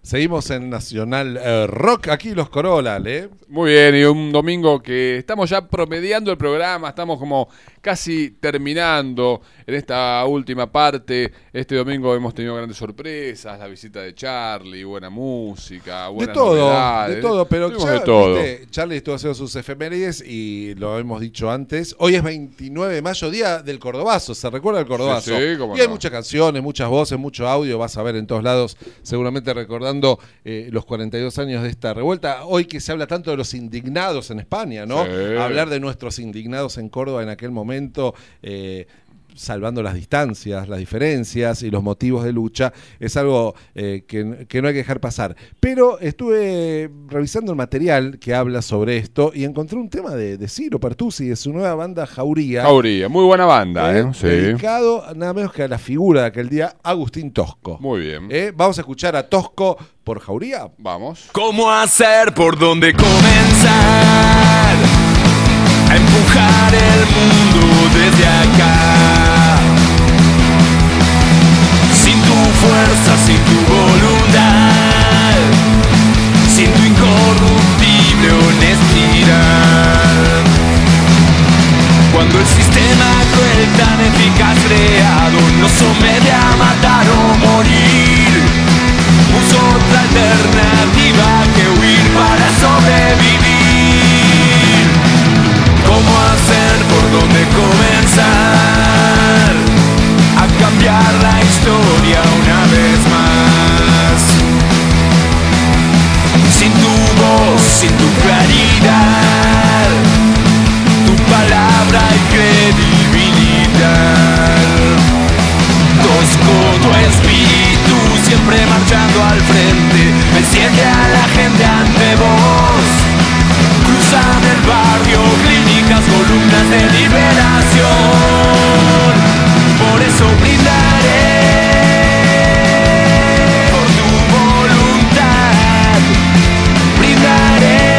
Seguimos en Nacional Rock, aquí los Corolla, ¿eh? Muy bien, y un domingo que estamos ya promediando el programa, estamos como casi terminando en esta última parte. Este domingo hemos tenido grandes sorpresas, la visita de Charlie, buena música, buenas novedades. De todo, pero de todo. ¿viste? Charlie estuvo haciendo sus efemérides y lo hemos dicho antes. Hoy es 29 de mayo, día del Cordobazo, ¿se recuerda el Cordobazo? Sí, cómo y hay no. muchas canciones, muchas voces, mucho audio, vas a ver en todos lados, seguramente recordando los 42 años de esta revuelta. Hoy que se habla tanto de los indignados en España, ¿no? Sí. Hablar de nuestros indignados en Córdoba en aquel momento, salvando las distancias, las diferencias y los motivos de lucha, es algo que no hay que dejar pasar. Pero estuve revisando el material que habla sobre esto y encontré un tema de Ciro Pertusi, de su nueva banda Jauría. Jauría, muy buena banda, sí. Dedicado nada menos que a la figura de aquel día, Agustín Tosco. Muy bien. Vamos a escuchar a Tosco por Jauría. Vamos. ¿Cómo hacer? ¿Por dónde comenzar? A empujar el mundo desde acá. Sin tu fuerza, sin tu voluntad, sin tu incorruptible honestidad. Cuando el sistema cruel tan eficaz creado nos somete a matar o morir, puso otra alternativa que huir para sobrevivir. ¿Cómo hacer? ¿Por dónde comenzar? A cambiar la historia una vez más. Sin tu voz, sin tu claridad, tu palabra y credibilidad. Tosco tu espíritu, siempre marchando al frente, enciende a la gente ante vos. Cruzan el barrio, clínicas, columnas de liberación. Por eso brindaré por tu voluntad, brindaré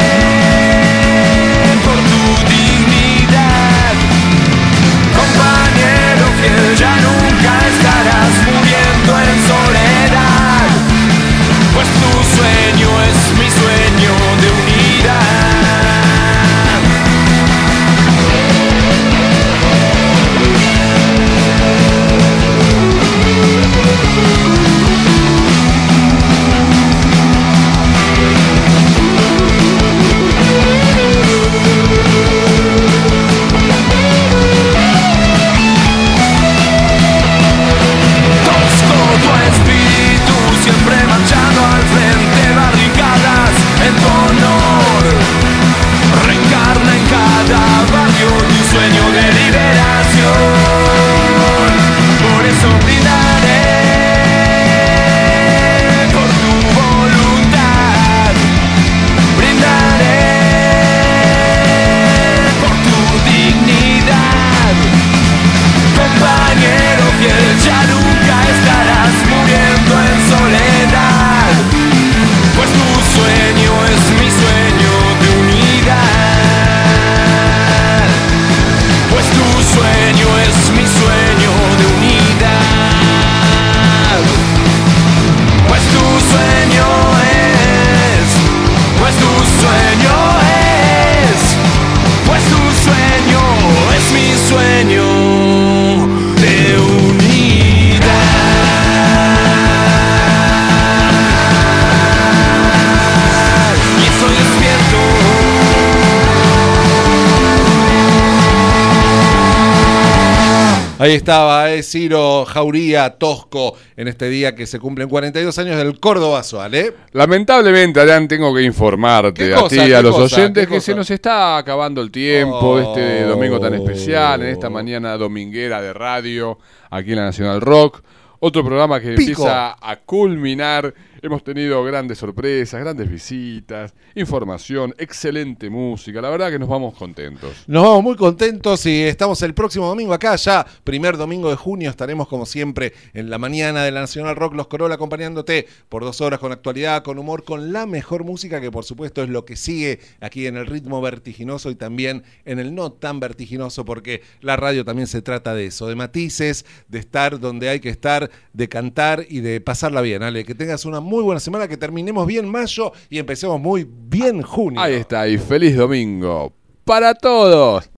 por tu dignidad. Compañero fiel, ya nunca estarás muriendo en soledad, pues tu sueño es mi sueño de unidad. Tosco tu espíritu, siempre marchando al frente, barricadas en tu honor. Reencarna en cada barrio tu sueño de liberación. Por eso brindaré por tu voluntad, brindaré por tu dignidad. Compañero fiel, ya nunca estarás muriendo en soledad, pues tu sueño es mi sueño de unidad, pues tu sueño es mi sueño de unidad, pues tu sueño es, pues tu sueño es, pues tu sueño es mi sueño de unidad. Y estoy despierto. Ahí estaba, Ciro Jauría, Tosco, en este día que se cumplen 42 años del Cordobazo, ¿eh? Lamentablemente, Adán, tengo que informarte a ti y a los oyentes que se nos está acabando el tiempo de este domingo tan especial, en esta mañana dominguera de radio, aquí en la Nacional Rock. Otro programa que empieza a culminar. Hemos tenido grandes sorpresas, grandes visitas, información, excelente música. La verdad que nos vamos contentos. Nos vamos muy contentos y estamos el próximo domingo acá, ya primer domingo de junio. Estaremos como siempre en la mañana de la Nacional Rock, Los Corolla, acompañándote por 2 horas con actualidad, con humor, con la mejor música, que por supuesto es lo que sigue aquí en el ritmo vertiginoso y también en el no tan vertiginoso, porque la radio también se trata de eso, de matices, de estar donde hay que estar, de cantar y de pasarla bien. Ale, que tengas una muy muy buena semana, que terminemos bien mayo y empecemos muy bien junio. Ahí está, y feliz domingo para todos.